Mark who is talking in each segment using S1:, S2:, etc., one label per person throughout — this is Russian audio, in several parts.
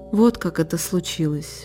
S1: Вот как это случилось.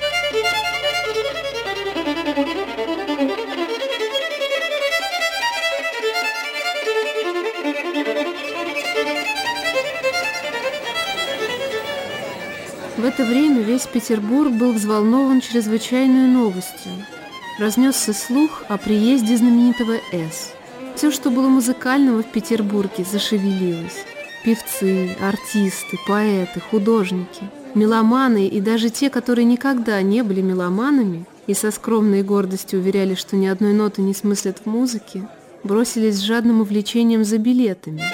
S1: В это время весь Петербург был взволнован чрезвычайной новостью. Разнесся слух о приезде знаменитого С. Все, что было музыкального в Петербурге, зашевелилось. Певцы, артисты, поэты, художники, меломаны и даже те, которые никогда не были меломанами и со скромной гордостью уверяли, что ни одной ноты не смыслят в музыке, бросились с жадным увлечением за билетами.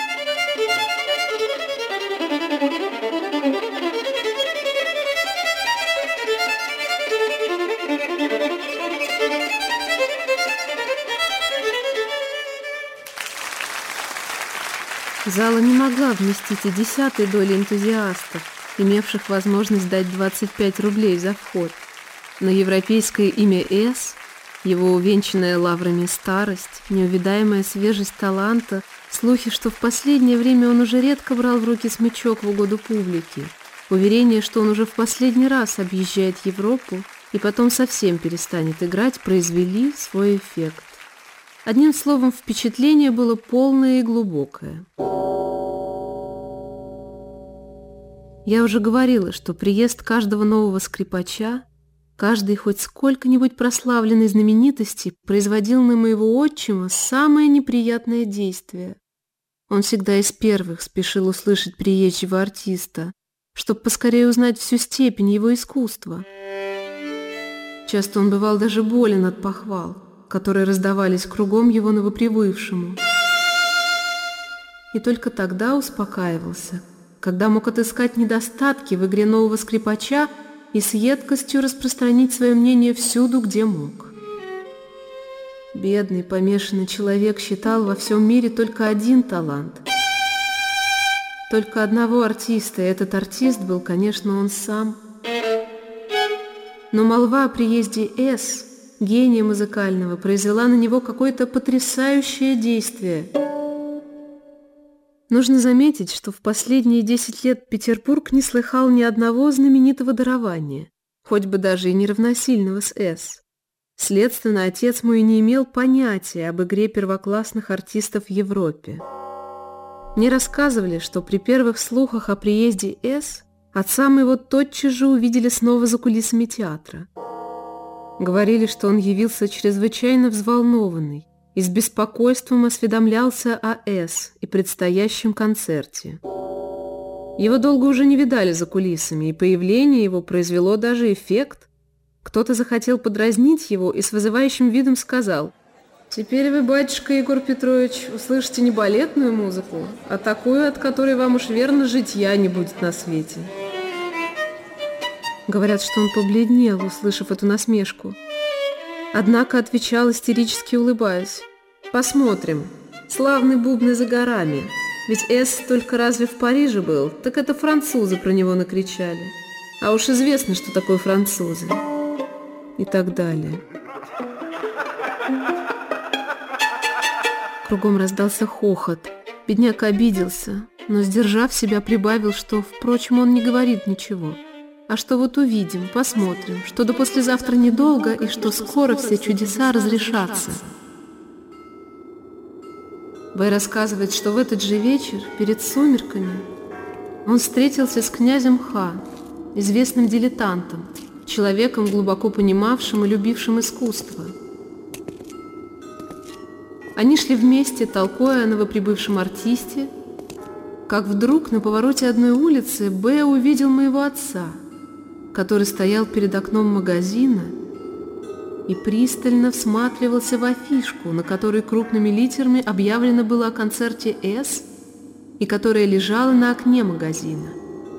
S1: Зала не могла вместить и 10-й доли энтузиастов, имевших возможность дать 25 рублей за вход. Но европейское имя С, его увенчанная лаврами старость, неувидаемая свежесть таланта, слухи, что в последнее время он уже редко брал в руки смычок в угоду публике, уверение, что он уже в последний раз объезжает Европу и потом совсем перестанет играть, произвели свой эффект. Одним словом, впечатление было полное и глубокое. Я уже говорила, что приезд каждого нового скрипача, каждой хоть сколько-нибудь прославленной знаменитости производил на моего отчима самое неприятное действие. Он всегда из первых спешил услышать приезжего артиста, чтобы поскорее узнать всю степень его искусства. Часто он бывал даже болен от похвал, которые раздавались кругом его новоприбывшему. И только тогда успокаивался, когда мог отыскать недостатки в игре нового скрипача и с едкостью распространить свое мнение всюду, где мог. Бедный, помешанный человек считал во всем мире только один талант. Только одного артиста, и этот артист был, конечно, он сам. Но молва о приезде С, гения музыкального, произвела на него какое-то потрясающее действие. Нужно заметить, что в последние 10 лет Петербург не слыхал ни одного знаменитого дарования, хоть бы даже и неравносильного с С. Следственно, отец мой не имел понятия об игре первоклассных артистов в Европе. Мне рассказывали, что при первых слухах о приезде С отца моего тотчас же увидели снова за кулисами театра. Говорили, что он явился чрезвычайно взволнованный и с беспокойством осведомлялся о С и предстоящем концерте. Его долго уже не видали за кулисами, и появление его произвело даже эффект. Кто-то захотел подразнить его и с вызывающим видом сказал: «Теперь вы, батюшка Егор Петрович, услышите не балетную музыку, а такую, от которой вам уж верно житья не будет на свете». Говорят, что он побледнел, услышав эту насмешку. Однако отвечал, истерически улыбаясь: «Посмотрим. Славный бубны за горами. Ведь С только разве в Париже был, так это французы про него накричали. А уж известно, что такое французы». И так далее. Кругом раздался хохот. Бедняк обиделся, но, сдержав себя, прибавил, что, впрочем, он не говорит ничего. А что вот увидим, посмотрим, что до послезавтра недолго и что скоро все чудеса разрешатся. Б. рассказывает, что в этот же вечер, перед сумерками, он встретился с князем Х., известным дилетантом, человеком, глубоко понимавшим и любившим искусство. Они шли вместе, толкуя о новоприбывшем артисте, как вдруг на повороте одной улицы Б. увидел моего отца, который стоял перед окном магазина и пристально всматривался в афишку, на которой крупными литерами объявлено было о концерте С и которая лежала на окне магазина.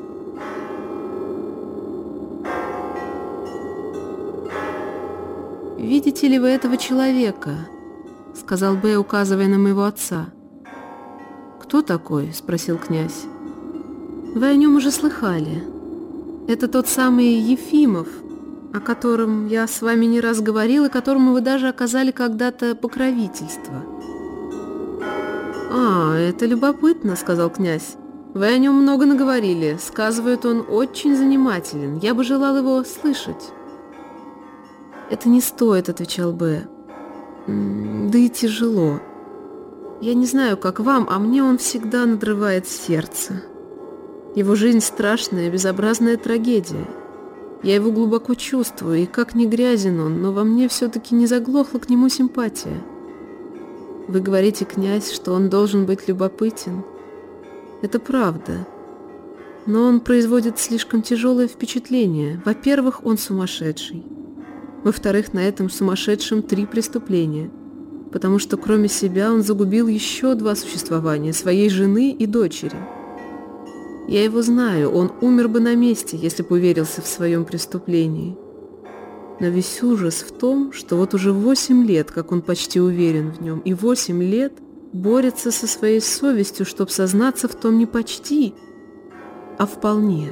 S1: «Видите ли вы этого человека?» — сказал Б., указывая на моего отца. «Кто такой?» — спросил князь. «Вы о нем уже слыхали. Это тот самый Ефимов, о котором я с вами не раз говорил и которому вы даже оказали когда-то покровительство». «А, это любопытно», — сказал князь. Вы о нем много наговорили. Сказывают, он очень занимателен. Я бы желал его слышать. Это не стоит, отвечал Б. Да и тяжело. Я не знаю, как вам, а мне он всегда надрывает сердце. Его жизнь страшная, безобразная трагедия. Я его глубоко чувствую, и как ни грязен он, но во мне все-таки не заглохла к нему симпатия. Вы говорите, князь, что он должен быть любопытен. Это правда. Но он производит слишком тяжелое впечатление. Во-первых, он сумасшедший. Во-вторых, на этом сумасшедшем 3 преступления. Потому что кроме себя он загубил еще 2 существования, своей жены и дочери. Я его знаю, он умер бы на месте, если бы уверился в своем преступлении. Но весь ужас в том, что вот уже 8 лет, как он почти уверен в нем, и 8 лет борется со своей совестью, чтобы сознаться в том не почти, а вполне.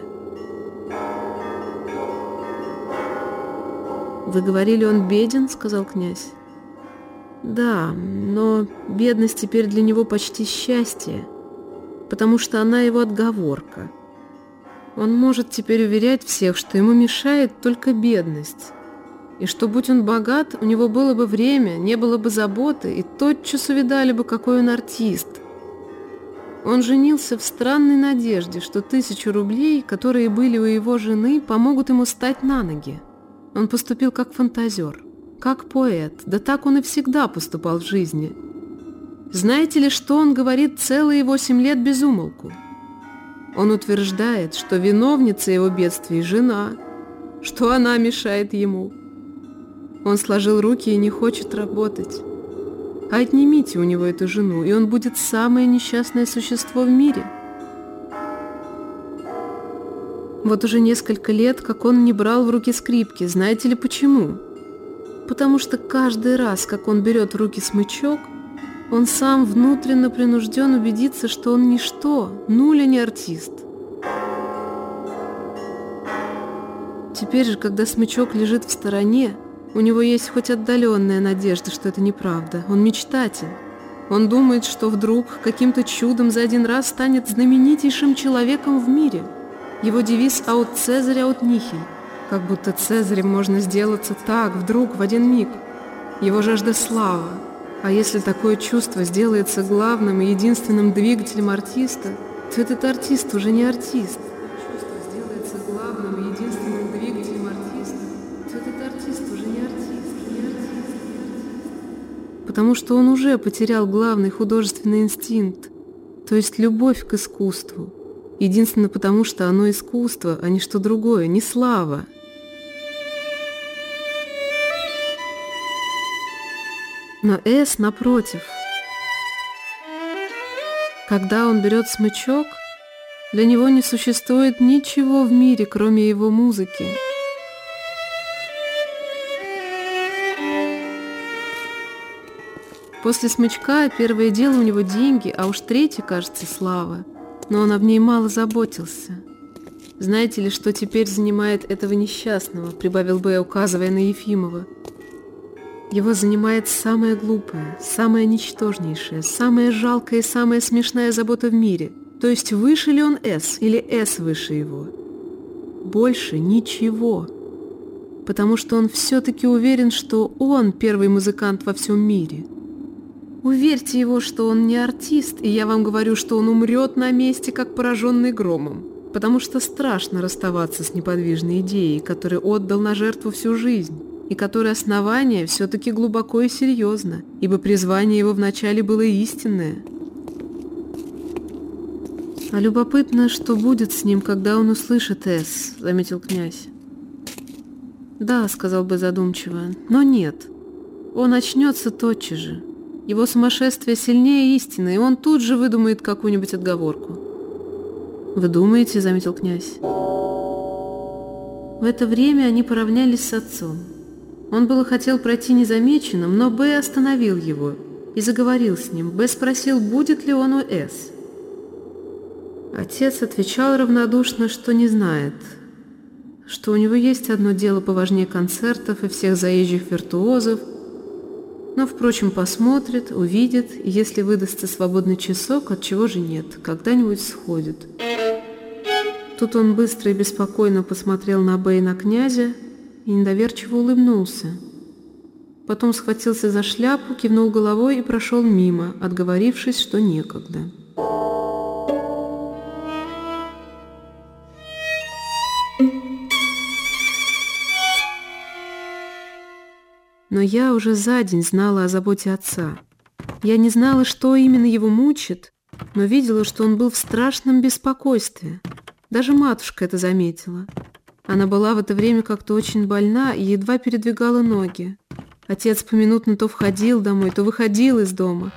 S1: «Вы говорили, он беден?» — сказал князь. «Да, но бедность теперь для него почти счастье, потому что она его отговорка. Он может теперь уверять всех, что ему мешает только бедность, и что, будь он богат, у него было бы время, не было бы заботы, и тотчас увидали бы, какой он артист. Он женился в странной надежде, что 1000 рублей, которые были у его жены, помогут ему стать на ноги. Он поступил как фантазер, как поэт, да так он и всегда поступал в жизни. Знаете ли, что он говорит целые 8 лет без умолку? Он утверждает, что виновница его бедствий – жена, что она мешает ему. Он сложил руки и не хочет работать. А отнимите у него эту жену, и он будет самое несчастное существо в мире. Вот уже несколько лет, как он не брал в руки скрипки. Знаете ли почему? Потому что каждый раз, как он берет в руки смычок, он сам внутренно принужден убедиться, что он ничто, нуль, а не артист. Теперь же, когда смычок лежит в стороне, у него есть хоть отдаленная надежда, что это неправда. Он мечтатель. Он думает, что вдруг каким-то чудом за один раз станет знаменитейшим человеком в мире. Его девиз «Аут Цезарь, аут нихиль», как будто Цезарем можно сделаться так, вдруг, в один миг. Его жажда славы. А если такое чувство сделается главным и единственным двигателем артиста, то этот артист уже не артист. Чувство сделается главным и единственным двигателем артиста, то этот артист уже не артист. Потому что он уже потерял главный художественный инстинкт, то есть любовь к искусству. Единственно потому, что оно искусство, а не что другое, не слава. Но С, напротив, когда он берет смычок, для него не существует ничего в мире, кроме его музыки. После смычка первое дело у него деньги, а уж третье, кажется, слава. Но он об ней мало заботился. «Знаете ли, что теперь занимает этого несчастного?» — прибавил Б, указывая на Ефимова. «Его занимает самая глупая, самая ничтожнейшая, самая жалкая и самая смешная забота в мире. То есть выше ли он С или С выше его? Больше ничего. Потому что он все-таки уверен, что он первый музыкант во всем мире. Уверьте его, что он не артист, и я вам говорю, что он умрет на месте, как пораженный громом, потому что страшно расставаться с неподвижной идеей, которую отдал на жертву всю жизнь, и которой основание все-таки глубоко и серьезно, ибо призвание его вначале было истинное. А любопытно, что будет с ним, когда он услышит «С», — заметил князь. «Да», — сказал бы задумчиво, — «но нет, он очнется тотчас же». Его сумасшествие сильнее истины, и он тут же выдумает какую-нибудь отговорку. «Вы думаете?» — заметил князь. В это время они поравнялись с отцом. Он было хотел пройти незамеченным, но Б остановил его и заговорил с ним. Б спросил, будет ли он у С. Отец отвечал равнодушно, что не знает, что у него есть одно дело поважнее концертов и всех заезжих виртуозов, Но, впрочем, посмотрит, увидит, и если выдастся свободный часок, отчего же нет, когда-нибудь сходит. Тут он быстро и беспокойно посмотрел на Б и на князя и недоверчиво улыбнулся. Потом схватился за шляпу, кивнул головой и прошел мимо, отговорившись, что некогда. Но я уже за день знала о заботе отца. Я не знала, что именно его мучит, но видела, что он был в страшном беспокойстве. Даже матушка это заметила. Она была в это время как-то очень больна и едва передвигала ноги. Отец поминутно то входил домой, то выходил из дома.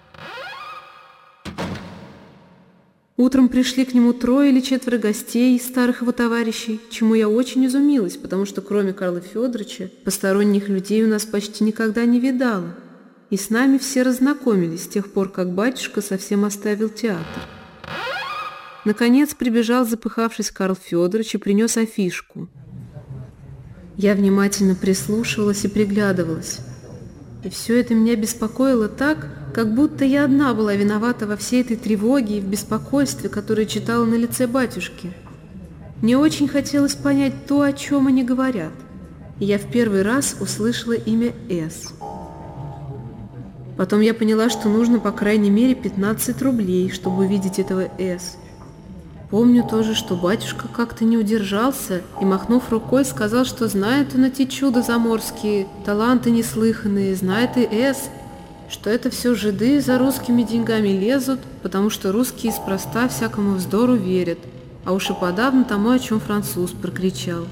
S1: Утром пришли к нему 3 или 4 гостей из старых его товарищей, чему я очень изумилась, потому что кроме Карла Федоровича посторонних людей у нас почти никогда не видала. И с нами все разнакомились с тех пор, как батюшка совсем оставил театр. Наконец прибежал, запыхавшись, Карл Федорович и принес афишку. Я внимательно прислушивалась и приглядывалась. И все это меня беспокоило так, как будто я одна была виновата во всей этой тревоге и в беспокойстве, которое читала на лице батюшки. Мне очень хотелось понять то, о чем они говорят, и я в первый раз услышала имя С. Потом я поняла, что нужно по крайней мере 15 рублей, чтобы увидеть этого С. Помню тоже, что батюшка как-то не удержался и, махнув рукой, сказал, что знает он эти чуда заморские, таланты неслыханные, знает и С, что это все жиды за русскими деньгами лезут, потому что русские спроста всякому вздору верят, а уж и подавно тому, о чем француз прокричал.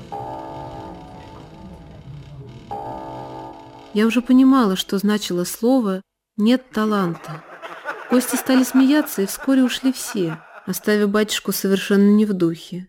S1: Я уже понимала, что значило слово «нет таланта». Гости стали смеяться, и вскоре ушли все, оставив батюшку совершенно не в духе.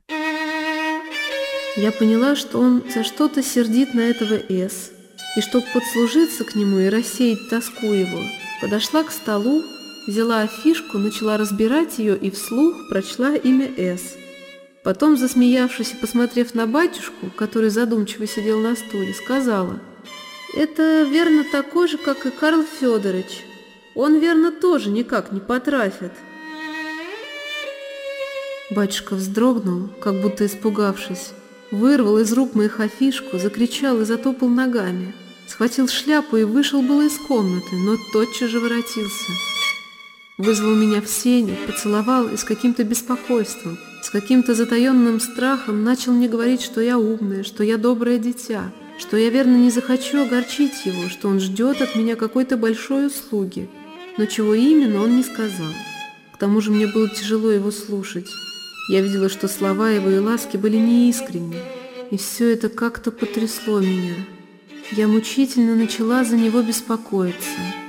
S1: Я поняла, что он за что-то сердит на этого С, и чтобы подслужиться к нему и рассеять тоску его, подошла к столу, взяла афишку, начала разбирать ее и вслух прочла имя С. Потом, засмеявшись и посмотрев на батюшку, который задумчиво сидел на стуле, сказала: «Это верно такой же, как и Карл Федорович. Он, верно, тоже никак не потрафит». Батюшка вздрогнул, как будто испугавшись, вырвал из рук моих афишку, закричал и затопал ногами, схватил шляпу и вышел было из комнаты, но тотчас же воротился. Вызвал меня в сени, поцеловал и с каким-то беспокойством, с каким-то затаенным страхом начал мне говорить, что я умная, что я доброе дитя, что я, верно, не захочу огорчить его, что он ждет от меня какой-то большой услуги, но чего именно он не сказал. К тому же мне было тяжело его слушать. Я видела, что слова его и ласки были неискренни, и все это как-то потрясло меня. Я мучительно начала за него беспокоиться.